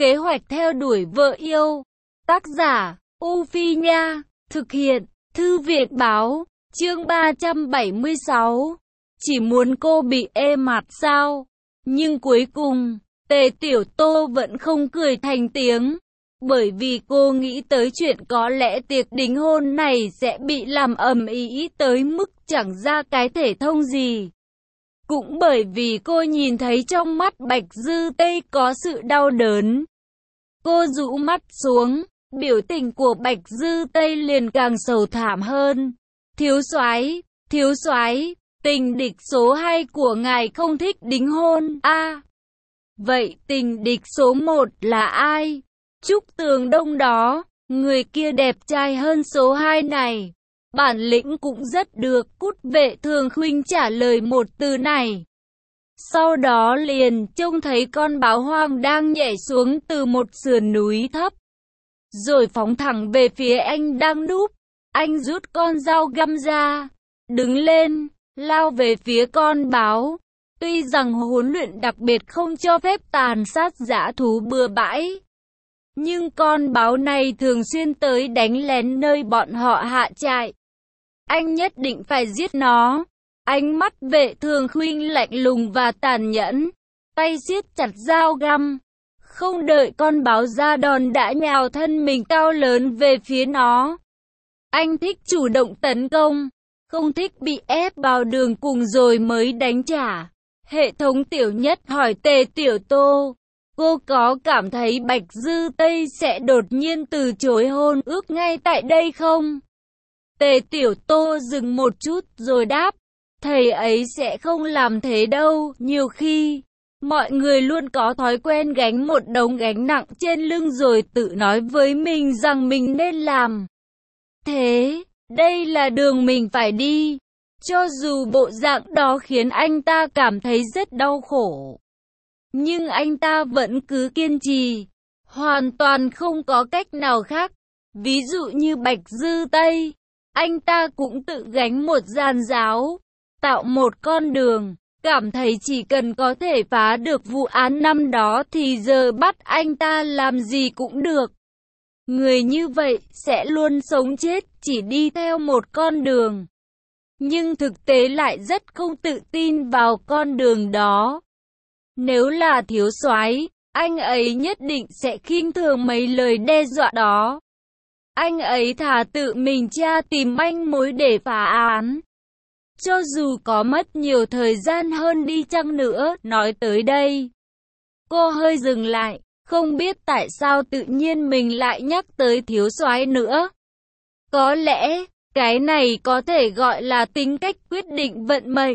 Kế hoạch theo đuổi vợ yêu. Tác giả, U Phi Nha. Thực hiện, Thư viện Báo. Chương 376. Chỉ muốn cô bị ê mặt sao? Nhưng cuối cùng, Tề Tiểu Tô vẫn không cười thành tiếng. Bởi vì cô nghĩ tới chuyện có lẽ tiệc đính hôn này sẽ bị làm ầm ĩ tới mức chẳng ra cái thể thông gì. Cũng bởi vì cô nhìn thấy trong mắt Bạch Dư Tây có sự đau đớn. Cô rũ mắt xuống, biểu tình của Bạch Dư Tây liền càng sầu thảm hơn. Thiếu soái, tình địch số 2 của ngài không thích đính hôn à? Vậy tình địch số 1 là ai? Trúc Tường Đông đó, người kia đẹp trai hơn số 2 này. Bản lĩnh cũng rất được, Cút Vệ Thường Khuynh trả lời một từ này. Sau đó liền trông thấy con báo hoang đang nhảy xuống từ một sườn núi thấp. Rồi phóng thẳng về phía anh đang núp. Anh rút con dao găm ra, đứng lên, lao về phía con báo. Tuy rằng huấn luyện đặc biệt không cho phép tàn sát dã thú bừa bãi, nhưng con báo này thường xuyên tới đánh lén nơi bọn họ hạ trại. Anh nhất định phải giết nó. Ánh mắt Vệ Thường Khuynh lạnh lùng và tàn nhẫn, tay siết chặt dao găm. Không đợi con báo ra đòn đã nhào thân mình cao lớn về phía nó. Anh thích chủ động tấn công, không thích bị ép vào đường cùng rồi mới đánh trả. Hệ thống Tiểu Nhất hỏi Tề Tiểu Tô, cô có cảm thấy Bạch Dư Tây sẽ đột nhiên từ chối hôn ước ngay tại đây không? Tề Tiểu Tô dừng một chút rồi đáp, thầy ấy sẽ không làm thế đâu. Nhiều khi, mọi người luôn có thói quen gánh một đống gánh nặng trên lưng rồi tự nói với mình rằng mình nên làm thế, đây là đường mình phải đi. Cho dù bộ dạng đó khiến anh ta cảm thấy rất đau khổ, nhưng anh ta vẫn cứ kiên trì, hoàn toàn không có cách nào khác. Ví dụ như Bạch Dư Tây, anh ta cũng tự gánh một giàn giáo, tạo một con đường, cảm thấy chỉ cần có thể phá được vụ án năm đó thì giờ bắt anh ta làm gì cũng được. Người như vậy sẽ luôn sống chết chỉ đi theo một con đường, nhưng thực tế lại rất không tự tin vào con đường đó. Nếu là thiếu soái, anh ấy nhất định sẽ khinh thường mấy lời đe dọa đó. Anh ấy thà tự mình tra tìm manh mối để phá án, cho dù có mất nhiều thời gian hơn đi chăng nữa. Nói tới đây, cô hơi dừng lại, không biết tại sao tự nhiên mình lại nhắc tới thiếu soái nữa. Có lẽ, cái này có thể gọi là tính cách quyết định vận mệnh.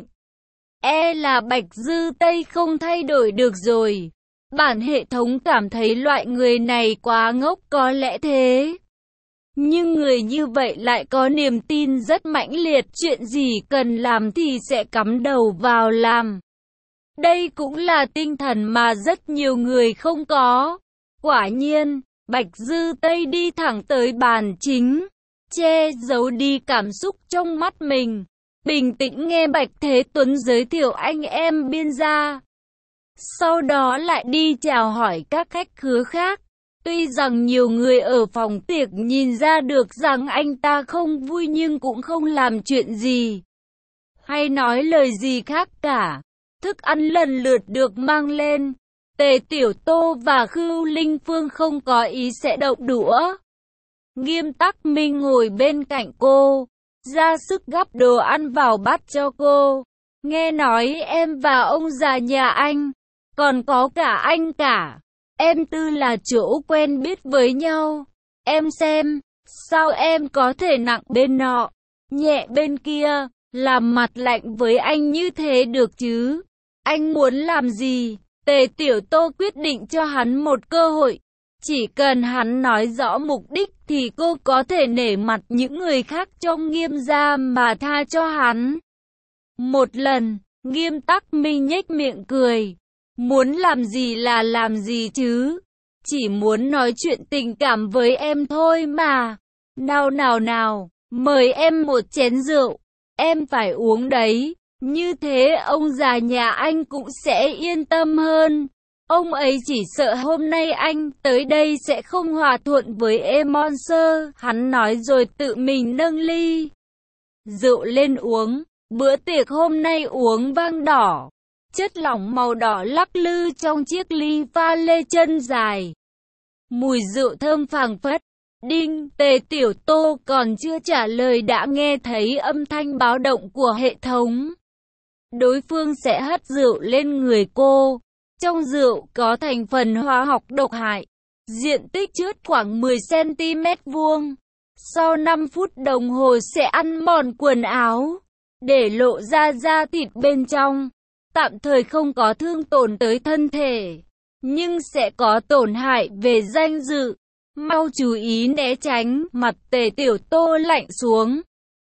Là Bạch Dư Tây không thay đổi được rồi. Bản hệ thống cảm thấy loại người này quá ngốc, có lẽ thế. Nhưng người như vậy lại có niềm tin rất mãnh liệt, chuyện gì cần làm thì sẽ cắm đầu vào làm. Đây cũng là tinh thần mà rất nhiều người không có. Quả nhiên, Bạch Dư Tây đi thẳng tới bàn chính, che giấu đi cảm xúc trong mắt mình, bình tĩnh nghe Bạch Thế Tuấn giới thiệu anh em biên gia. Sau đó lại đi chào hỏi các khách khứa khác. Tuy rằng nhiều người ở phòng tiệc nhìn ra được rằng anh ta không vui nhưng cũng không làm chuyện gì hay nói lời gì khác cả. Thức ăn lần lượt được mang lên. Tề Tiểu Tô và Khưu Linh Phương không có ý sẽ động đũa. Nghiêm Tắc Minh ngồi bên cạnh cô, ra sức gắp đồ ăn vào bát cho cô. Nghe nói em và ông già nhà anh, còn có cả anh cả. Em Tư là chỗ quen biết với nhau. Em xem, sao em có thể nặng bên nọ, nhẹ bên kia, làm mặt lạnh với anh như thế được chứ? Anh muốn làm gì? Tề Tiểu Tô quyết định cho hắn một cơ hội. Chỉ cần hắn nói rõ mục đích thì cô có thể nể mặt những người khác trong Nghiêm gia mà tha cho hắn. Một lần, Nghiêm Tắc Minh nhếch miệng cười. Muốn làm gì là làm gì chứ? Chỉ muốn nói chuyện tình cảm với em thôi mà. Nào, mời em một chén rượu. Em phải uống đấy. Như thế ông già nhà anh cũng sẽ yên tâm hơn. Ông ấy chỉ sợ hôm nay anh tới đây sẽ không hòa thuận với Emonser. Hắn nói rồi tự mình nâng ly rượu lên uống. Bữa tiệc hôm nay uống vang đỏ. Chất lỏng màu đỏ lắc lư trong chiếc ly pha lê chân dài. Mùi rượu thơm phảng phất. Đinh, Tề Tiểu Tô còn chưa trả lời đã nghe thấy âm thanh báo động của hệ thống. Đối phương sẽ hất rượu lên người cô. Trong rượu có thành phần hóa học độc hại. Diện tích chướt khoảng 10 cm vuông. Sau 5 phút đồng hồ sẽ ăn mòn quần áo, để lộ ra da thịt bên trong. Tạm thời không có thương tổn tới thân thể, nhưng sẽ có tổn hại về danh dự. Mau chú ý né tránh. Mặt Tề Tiểu Tô lạnh xuống.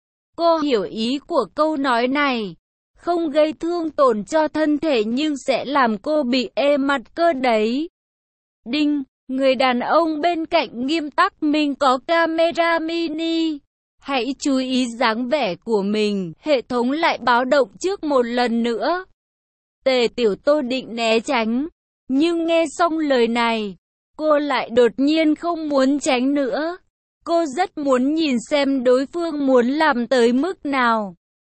Cô hiểu ý của câu nói này. Không gây thương tổn cho thân thể nhưng sẽ làm cô bị ê mặt cơ đấy. Đinh, người đàn ông bên cạnh nghiêm tắc mình có camera mini. Hãy chú ý dáng vẻ của mình. Hệ thống lại báo động trước một lần nữa. Tề Tiểu Tô định né tránh, nhưng nghe xong lời này, cô lại đột nhiên không muốn tránh nữa. Cô rất muốn nhìn xem đối phương muốn làm tới mức nào.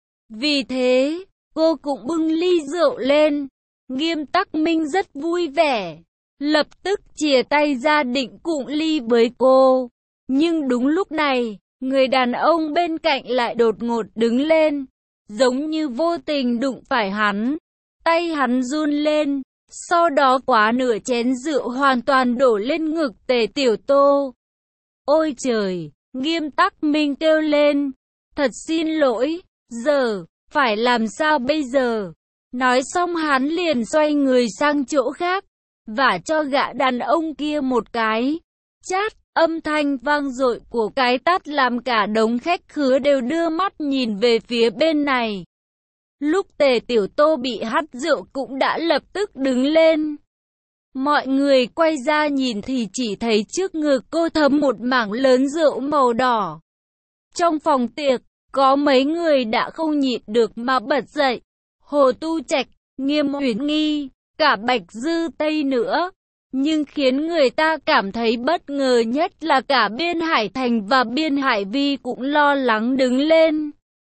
Vì thế, cô cũng bưng ly rượu lên. Nghiêm Tắc Minh rất vui vẻ, lập tức chìa tay ra định cụng ly với cô. Nhưng đúng lúc này, người đàn ông bên cạnh lại đột ngột đứng lên, giống như vô tình đụng phải hắn. Tay hắn run lên, sau đó quá nửa chén rượu hoàn toàn đổ lên ngực Tề Tiểu Tô. Ôi trời, Nghiêm Tắc Minh kêu lên, thật xin lỗi, giờ, phải làm sao bây giờ? Nói xong hắn liền xoay người sang chỗ khác, vả cho gã đàn ông kia một cái. Chát, âm thanh vang dội của cái tát làm cả đống khách khứa đều đưa mắt nhìn về phía bên này. Lúc Tề Tiểu Tô bị hắt rượu cũng đã lập tức đứng lên. Mọi người quay ra nhìn thì chỉ thấy trước ngực cô thấm một mảng lớn rượu màu đỏ. Trong phòng tiệc, có mấy người đã không nhịn được mà bật dậy. Hồ Tu Trạch, Nghiêm Uyển Nghi, cả Bạch Dư Tây nữa. Nhưng khiến người ta cảm thấy bất ngờ nhất là cả Biên Hải Thành và Biên Hải Vi cũng lo lắng đứng lên.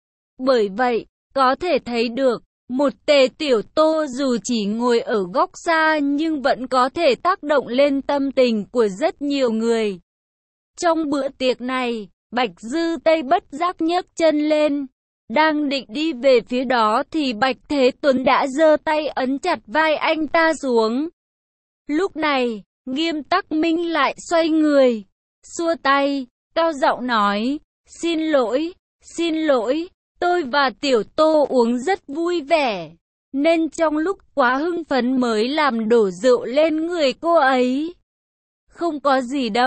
Bởi vậy, có thể thấy được, một Tề Tiểu Tô dù chỉ ngồi ở góc xa nhưng vẫn có thể tác động lên tâm tình của rất nhiều người. Trong bữa tiệc này, Bạch Dư Tây bất giác nhấc chân lên. Đang định đi về phía đó thì Bạch Thế Tuấn đã giơ tay ấn chặt vai anh ta xuống. Lúc này, Nghiêm Tắc Minh lại xoay người, xua tay, cao giọng nói, xin lỗi, tôi và Tiểu Tô uống rất vui vẻ, nên trong lúc quá hưng phấn mới làm đổ rượu lên người cô ấy. Không có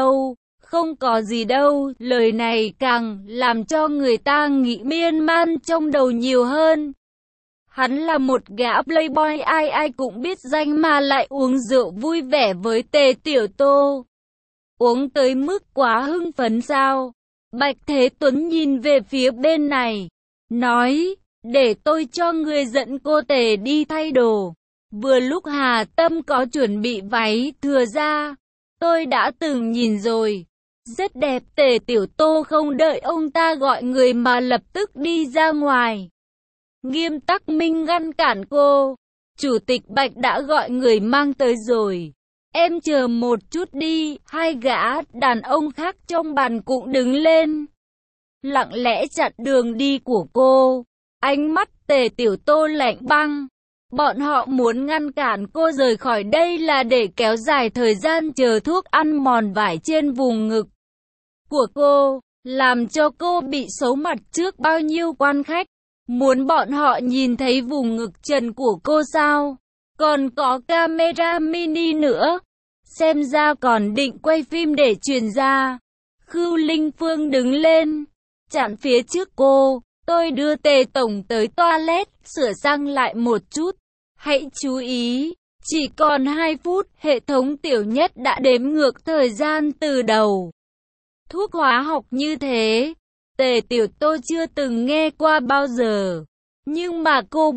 gì đâu, lời này càng làm cho người ta nghĩ miên man trong đầu nhiều hơn. Hắn là một gã playboy ai ai cũng biết danh mà lại uống rượu vui vẻ với Tề Tiểu Tô. Uống tới mức quá hưng phấn sao? Bạch Thế Tuấn nhìn về phía bên này, nói, để tôi cho người dẫn cô Tề đi thay đồ. Vừa lúc Hà Tâm có chuẩn bị váy thừa ra, tôi đã từng nhìn rồi. Rất đẹp. Tề Tiểu Tô không đợi ông ta gọi người mà lập tức đi ra ngoài. Nghiêm Tắc Minh ngăn cản cô. Chủ tịch Bạch đã gọi người mang tới rồi. Em chờ một chút đi. Hai gã đàn ông khác trong bàn cũng đứng lên, lặng lẽ chặn đường đi của cô. Ánh mắt Tề Tiểu Tô lạnh băng. Bọn họ muốn ngăn cản cô rời khỏi đây là để kéo dài thời gian chờ thuốc ăn mòn vải trên vùng ngực của cô, làm cho cô bị xấu mặt trước bao nhiêu quan khách. Muốn bọn họ nhìn thấy vùng ngực trần của cô sao? Còn có camera mini nữa. Xem ra còn định quay phim để truyền ra. Khưu Linh Phương đứng lên, chặn phía trước cô. Tôi đưa Tề Tổng tới toilet, sửa sang lại một chút. Hãy chú ý, chỉ còn 2 phút, hệ thống Tiểu Nhất đã đếm ngược thời gian từ đầu. Thuốc hóa học như thế, Tề Tiểu Tô chưa từng nghe qua bao giờ. Nhưng mà cô biết,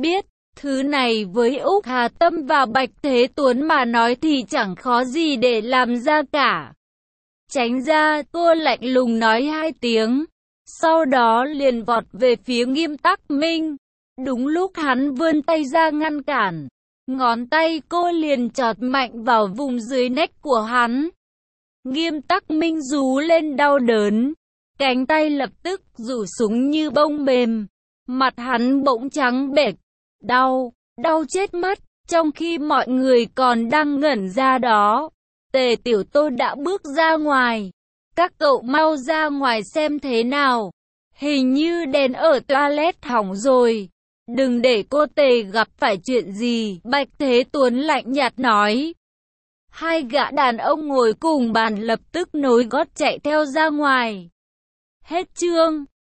Thứ này với Úc Hà Tâm và Bạch Thế Tuấn mà nói thì chẳng khó gì để làm ra cả. Tránh ra, cô lạnh lùng nói 2 tiếng. Sau đó liền vọt về phía Nghiêm Tắc Minh. Đúng lúc hắn vươn tay ra ngăn cản, ngón tay cô liền chọt mạnh vào vùng dưới nách của hắn. Nghiêm Tắc Minh rú lên đau đớn, cánh tay lập tức rủ xuống như bông mềm, mặt hắn bỗng trắng bệch, đau chết mất. Trong khi mọi người còn đang ngẩn ra đó, Tề Tiểu Tô đã bước ra ngoài. Các cậu mau ra ngoài xem thế nào. Hình như đèn ở toilet hỏng rồi. Đừng để cô Tề gặp phải chuyện gì, Bạch Thế Tuấn lạnh nhạt nói. 2 gã đàn ông ngồi cùng bàn lập tức nối gót chạy theo ra ngoài. Hết chương.